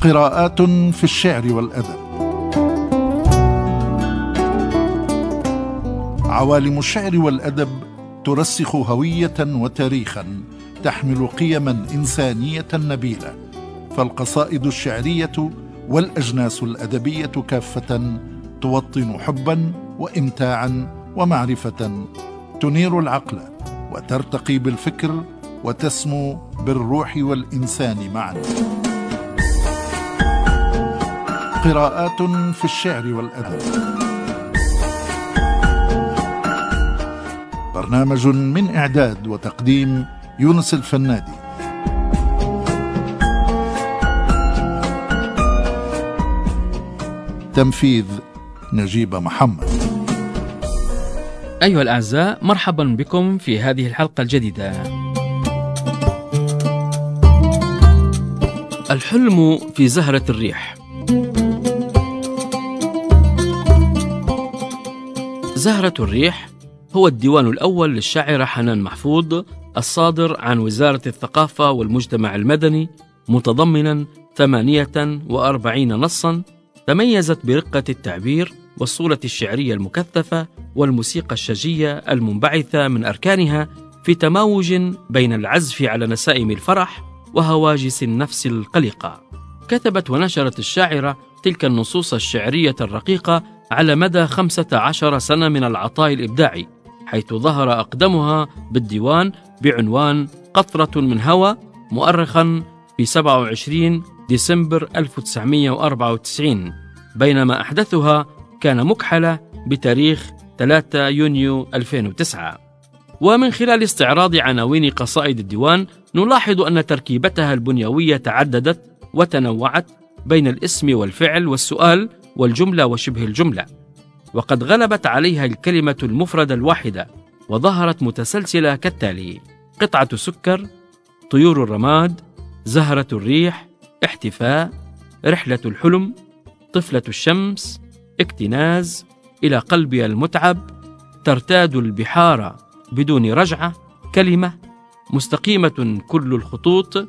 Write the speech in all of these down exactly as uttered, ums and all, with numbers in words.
قراءات في الشعر والأدب. عوالم الشعر والأدب ترسخ هوية وتاريخا، تحمل قيما إنسانية نبيلة، فالقصائد الشعرية والأجناس الأدبية كافة توطن حبا وإمتاعا ومعرفة، تنير العقل وترتقي بالفكر وتسمو بالروح والإنسان معا. قراءات في الشعر والأدب، برنامج من إعداد وتقديم يونس الفنادي. تنفيذ نجيب محمد. أيها الأعزاء، مرحبا بكم في هذه الحلقة الجديدة. الحلم في زهرة الريح. زهرة الريح هو الديوان الأول للشاعرة حنان محفوظ، الصادر عن وزارة الثقافة والمجتمع المدني، متضمنا ثمانية وأربعين نصا تميزت برقة التعبير والصورة الشعرية المكثفة والموسيقى الشجية المنبعثة من أركانها في تماوج بين العزف على نسائم الفرح وهواجس النفس القلقة. كتبت ونشرت الشاعرة تلك النصوص الشعرية الرقيقة على مدى خمسة عشر سنة من العطاء الإبداعي، حيث ظهر أقدمها بالديوان بعنوان قطرة من هوى، مؤرخا في سبعة وعشرين ديسمبر ألف وتسعمائة وأربعة وتسعين، بينما أحدثها كان مكحلة بتاريخ ثلاثة يونيو ألفين وتسعة. ومن خلال استعراض عناوين قصائد الديوان نلاحظ أن تركيبتها البنيوية تعددت وتنوعت بين الاسم والفعل والسؤال والجملة وشبه الجملة، وقد غلبت عليها الكلمة المفردة الواحدة وظهرت متسلسلة كالتالي: قطعة سكر، طيور الرماد، زهرة الريح، احتفاء، رحلة الحلم، طفلة الشمس، اكتناز، إلى قلبي المتعب، ترتاد البحار بدون رجعة، كلمة، مستقيمة كل الخطوط،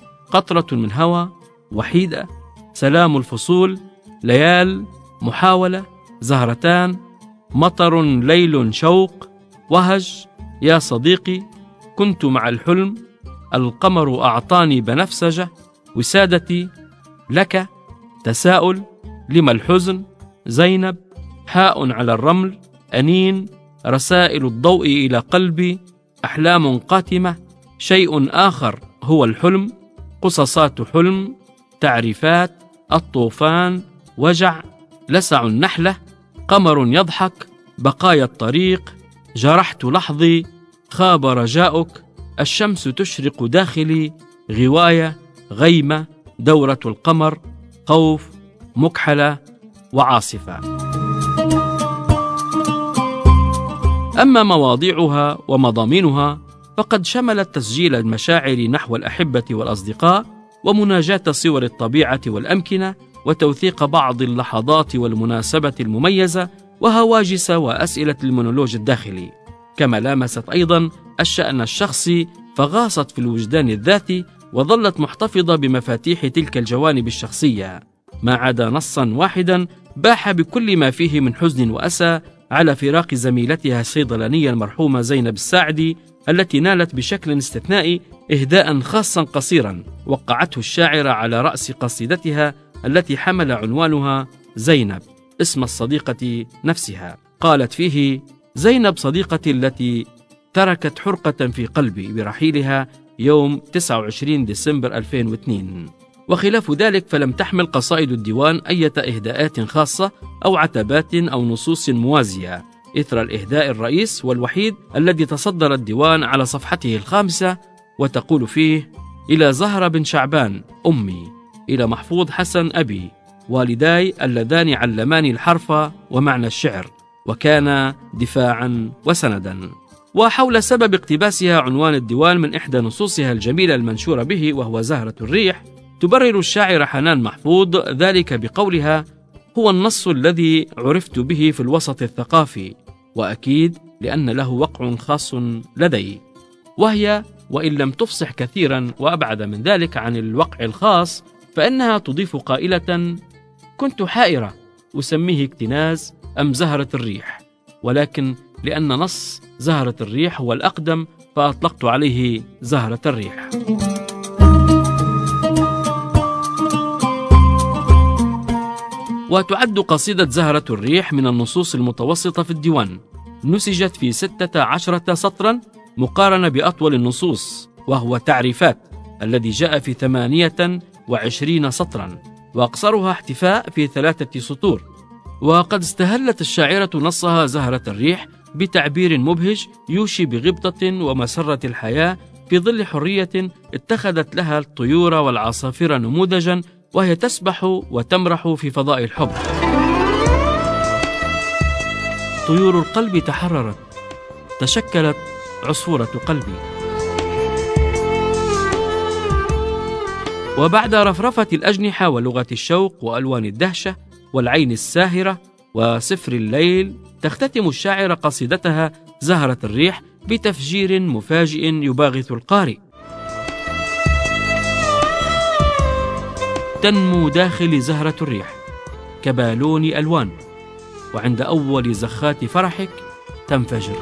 قطرة من هوى، وحيدة، سلام الفصول، ليال، محاولة، زهرتان، مطر، ليل، شوق، وهج، يا صديقي، كنت مع الحلم، القمر أعطاني بنفسجة، وسادتي، لك، تساؤل، لما الحزن، زينب، حاء على الرمل، أنين، رسائل الضوء إلى قلبي، أحلام قاتمة، شيء آخر هو الحلم، قصصات حلم، تعريفات، الطوفان، وجع، لسع النحلة، قمر يضحك، بقايا الطريق، جرحت لحظي، خاب رجاؤك، الشمس تشرق داخلي، غواية، غيمة، دورة القمر، خوف، مكحلة، وعاصفة. أما مواضيعها ومضامينها فقد شملت تسجيل المشاعر نحو الأحبة والأصدقاء، ومناجاة صور الطبيعة والأمكنة، وتوثيق بعض اللحظات والمناسبة المميزة، وهواجس وأسئلة المونولوج الداخلي، كما لامست أيضا الشأن الشخصي فغاصت في الوجدان الذاتي، وظلت محتفظة بمفاتيح تلك الجوانب الشخصية، ما عدا نصا واحدا باح بكل ما فيه من حزن وأسى على فراق زميلتها الصيدلانية المرحومة زينب الساعدي، التي نالت بشكل استثنائي إهداء خاصا قصيرا وقعته الشاعرة على رأس قصيدتها التي حمل عنوانها زينب، اسم الصديقة نفسها. قالت فيه: زينب صديقتي التي تركت حرقة في قلبي برحيلها يوم تسعة وعشرين ديسمبر ألفين واثنين. وخلاف ذلك فلم تحمل قصائد الديوان أي إهداءات خاصة أو عتبات أو نصوص موازية، إثر الإهداء الرئيس والوحيد الذي تصدر الديوان على صفحته الخامسة، وتقول فيه: إلى زهرة بن شعبان أمي، إلى محفوظ حسن أبي، والداي اللذان علماني الحرف ومعنى الشعر، وكان دفاعا وسندا. وحول سبب اقتباسها عنوان الديوان من إحدى نصوصها الجميلة المنشورة به وهو زهرة الريح، تبرر الشاعرة حنان محفوظ ذلك بقولها: هو النص الذي عرفت به في الوسط الثقافي، وأكيد لأن له وقع خاص لدي. وهي وإن لم تفصح كثيرا وأبعد من ذلك عن الوقع الخاص، فإنها تضيف قائلة: كنت حائرة أسميه اكتناز أم زهرة الريح، ولكن لأن نص زهرة الريح هو الأقدم فأطلقت عليه زهرة الريح. وتعد قصيدة زهرة الريح من النصوص المتوسطة في الديوان، نسجت في ستة عشرة سطرا مقارنة بأطول النصوص وهو تعريفات الذي جاء في ثمانية وعشرين سطرا، وأقصرها احتفاء في ثلاثة سطور. وقد استهلت الشاعرة نصها زهرة الريح بتعبير مبهج يوشي بغبطة ومسرة الحياة في ظل حرية اتخذت لها الطيور والعصافير نموذجا، وهي تسبح وتمرح في فضاء الحب. طيور القلب تحررت، تشكلت عصفورة قلبي. وبعد رفرفة الأجنحة ولغة الشوق وألوان الدهشة والعين الساهرة وسفر الليل، تختتم الشاعرة قصيدتها زهرة الريح بتفجير مفاجئ يباغت القارئ. تنمو داخل زهرة الريح كبالون ألوان، وعند أول زخات فرحك تنفجر.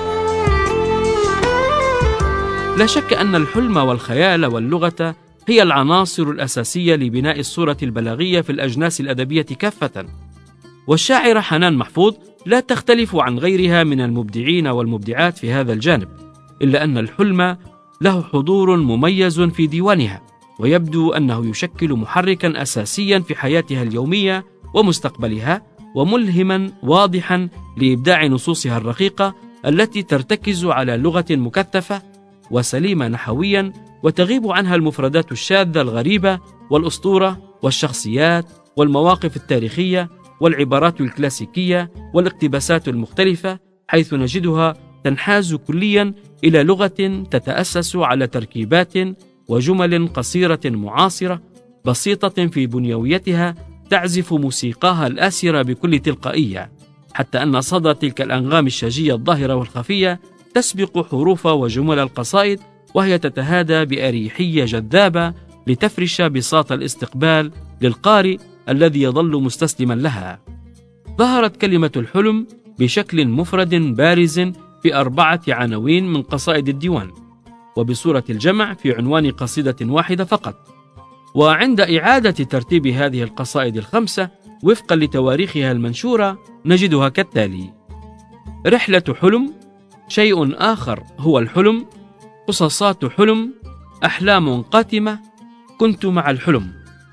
لا شك أن الحلم والخيال واللغة هي العناصر الأساسية لبناء الصورة البلاغية في الأجناس الأدبية كافة، والشاعرة حنان محفوظ لا تختلف عن غيرها من المبدعين والمبدعات في هذا الجانب، إلا أن الحلم له حضور مميز في ديوانها، ويبدو أنه يشكل محركا أساسيا في حياتها اليومية ومستقبلها، وملهما واضحا لإبداع نصوصها الرقيقة التي ترتكز على لغة مكثفة وسليمة نحويا، وتغيب عنها المفردات الشاذة الغريبة والأسطورة والشخصيات والمواقف التاريخية والعبارات الكلاسيكية والاقتباسات المختلفة، حيث نجدها تنحاز كليا إلى لغة تتأسس على تركيبات وجمل قصيرة معاصرة بسيطة في بنيويتها، تعزف موسيقاها الآسرة بكل تلقائية، حتى أن صدى تلك الأنغام الشجية الظاهرة والخفية تسبق حروف وجمل القصائد، وهي تتهادى بأريحية جذابة لتفرش بساط الاستقبال للقارئ الذي يظل مستسلما لها. ظهرت كلمة الحلم بشكل مفرد بارز في أربعة عناوين من قصائد الديوان، وبصورة الجمع في عنوان قصيدة واحدة فقط. وعند إعادة ترتيب هذه القصائد الخمسة وفقا لتواريخها المنشورة نجدها كالتالي: رحلة حلم، شيء آخر هو الحلم، قصصات حلم، أحلام قاتمة، كنت مع الحلم.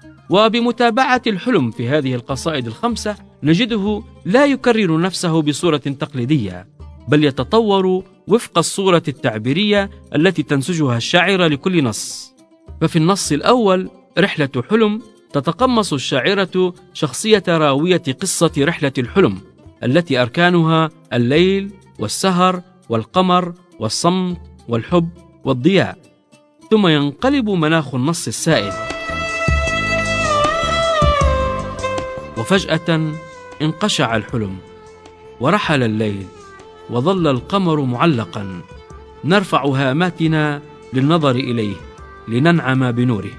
وبمتابعة الحلم في هذه القصائد الخمسة نجده لا يكرر نفسه بصورة تقليدية، بل يتطور وفق الصورة التعبيرية التي تنسجها الشاعرة لكل نص. ففي النص الأول رحلة حلم تتقمص الشاعرة شخصية راوية قصة رحلة الحلم التي أركانها الليل والسهر والقمر والصمت والحب والضياء، ثم ينقلب مناخ النص السائد، وفجأة انقشع الحلم ورحل الليل وظل القمر معلقا، نرفع هاماتنا للنظر إليه لننعم بنوره.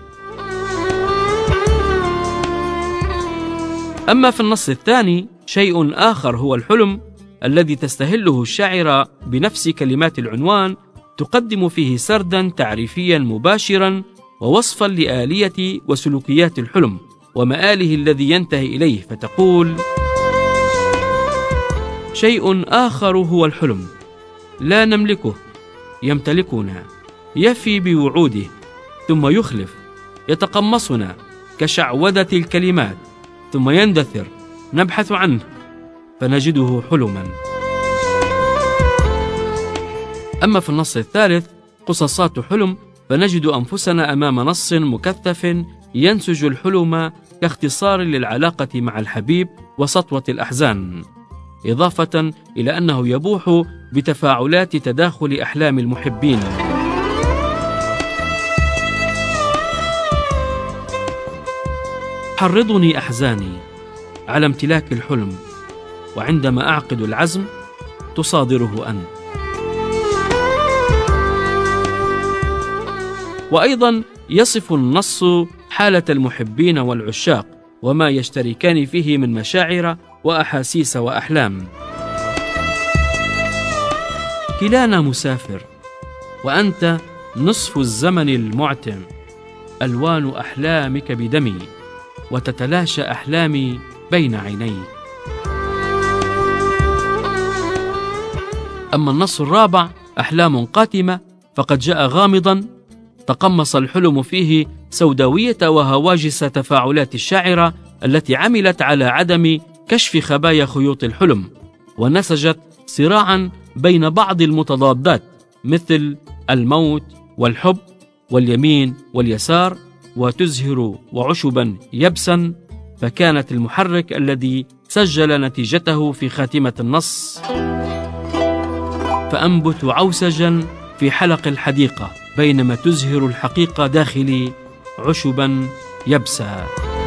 أما في النص الثاني شيء آخر هو الحلم، الذي تستهله الشاعرة بنفس كلمات العنوان، تقدم فيه سردا تعريفيا مباشرا ووصفا لآلية وسلوكيات الحلم ومآله الذي ينتهي إليه، فتقول: شيء آخر هو الحلم، لا نملكه، يمتلكنا، يفي بوعوده ثم يخلف، يتقمصنا كشعوذة الكلمات ثم يندثر، نبحث عنه فنجده حلما. أما في النص الثالث قصصات حلم، فنجد أنفسنا أمام نص مكثف ينسج الحلم كاختصار للعلاقة مع الحبيب وسطوة الأحزان، إضافة إلى أنه يبوح بتفاعلات تداخل أحلام المحبين. حرضني أحزاني على امتلاك الحلم، وعندما أعقد العزم تصادره أنت. وأيضا يصف النص حالة المحبين والعشاق وما يشتركان فيه من مشاعر وأحاسيس وأحلام. كلانا مسافر، وأنت نصف الزمن المعتم. ألوان أحلامك بدمي، وتتلاشى أحلامي بين عيني. أما النص الرابع أحلام قاتمة فقد جاء غامضا، تقمص الحلم فيه سوداوية وهواجس تفاعلات الشاعرة التي عملت على عدم كشف خبايا خيوط الحلم، ونسجت صراعا بين بعض المتضادات مثل الموت والحب واليمين واليسار وتزهر وعشبا يبسا، فكانت المحرك الذي سجل نتيجته في خاتمة النص: فأنبت عوسجا في حلق الحديقة بينما تزهر الحقيقة داخلي عشبا يبسا.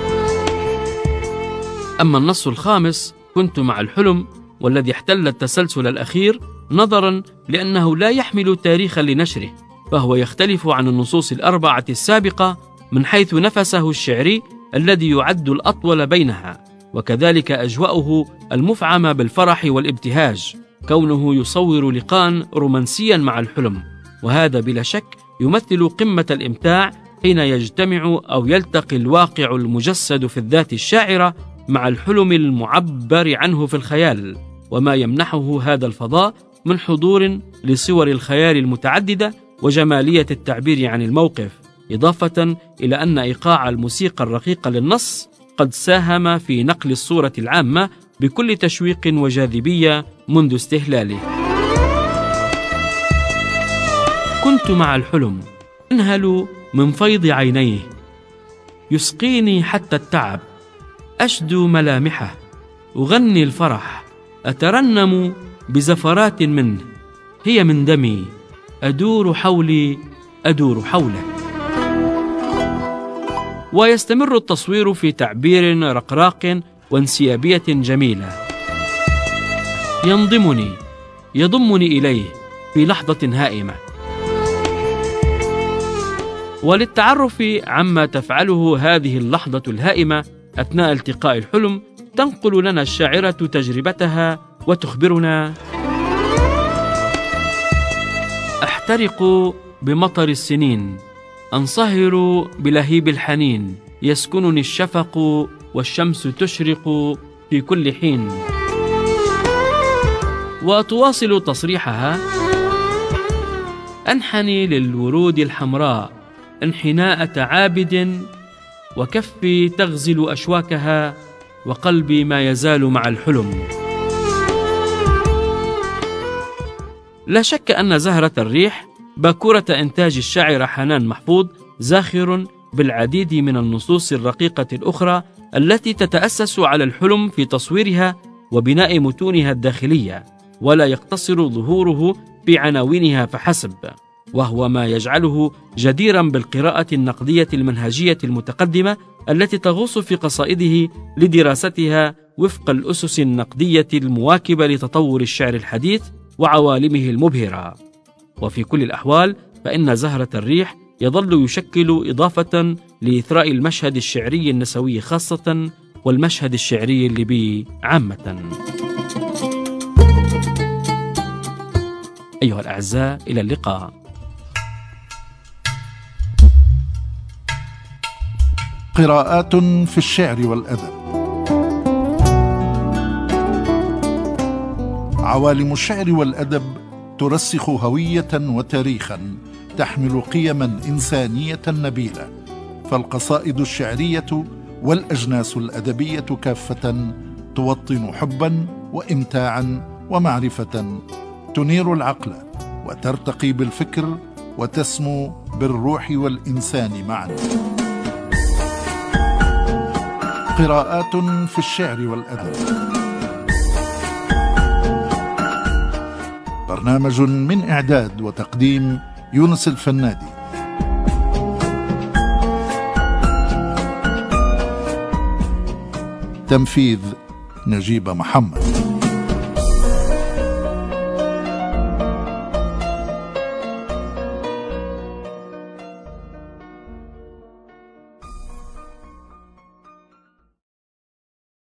أما النص الخامس كنت مع الحلم، والذي احتل التسلسل الأخير نظرا لأنه لا يحمل تاريخا لنشره، فهو يختلف عن النصوص الأربعة السابقة من حيث نفسه الشعري الذي يعد الأطول بينها، وكذلك أجواؤه المفعمة بالفرح والابتهاج، كونه يصور لقاء رومانسيا مع الحلم، وهذا بلا شك يمثل قمة الإمتاع حين يجتمع أو يلتقي الواقع المجسد في الذات الشاعرة مع الحلم المعبر عنه في الخيال، وما يمنحه هذا الفضاء من حضور لصور الخيال المتعددة وجمالية التعبير عن الموقف، إضافة إلى أن إيقاع الموسيقى الرقيقة للنص قد ساهم في نقل الصورة العامة بكل تشويق وجاذبية منذ استهلاله. كنت مع الحلم أنهل من فيض عينيه، يسقيني حتى التعب، أشدو ملامحه، أغني الفرح، أترنم بزفرات منه، هي من دمي، أدور حولي أدور حوله. ويستمر التصوير في تعبير رقراق وانسيابية جميلة، ينضمني يضمني إليه في لحظة هائمة. وللتعرف عما تفعله هذه اللحظة الهائمة أثناء التقاء الحلم، تنقل لنا الشاعرة تجربتها وتخبرنا: أحترق بمطر السنين، أنصهر بلهيب الحنين، يسكنني الشفق والشمس تشرق في كل حين. وتواصل تصريحها: أنحني للورود الحمراء انحناء عابد، وكفي تغزل أشواكها، وقلبي ما يزال مع الحلم. لا شك أن زهرة الريح باكورة إنتاج الشاعر حنان محفوظ زاخر بالعديد من النصوص الرقيقة الأخرى التي تتأسس على الحلم في تصويرها وبناء متونها الداخلية، ولا يقتصر ظهوره في عناوينها فحسب، وهو ما يجعله جديرا بالقراءة النقدية المنهجية المتقدمة التي تغوص في قصائده لدراستها وفق الأسس النقدية المواكبة لتطور الشعر الحديث وعوالمه المبهرة. وفي كل الأحوال فإن زهرة الريح يظل يشكل إضافة لإثراء المشهد الشعري النسوي خاصة والمشهد الشعري الليبي عامة. أيها الأعزاء، إلى اللقاء. قراءات في الشعر والأدب. عوالم الشعر والأدب ترسخ هوية وتاريخا تحمل قيما إنسانية نبيلة، فالقصائد الشعرية والأجناس الأدبية كافة توطن حبا وإمتاعا ومعرفة، تنير العقل وترتقي بالفكر وتسمو بالروح والإنسان معا. قراءات في الشعر والأدب، برنامج من إعداد وتقديم يونس الفنادي، تنفيذ نجيب محمد.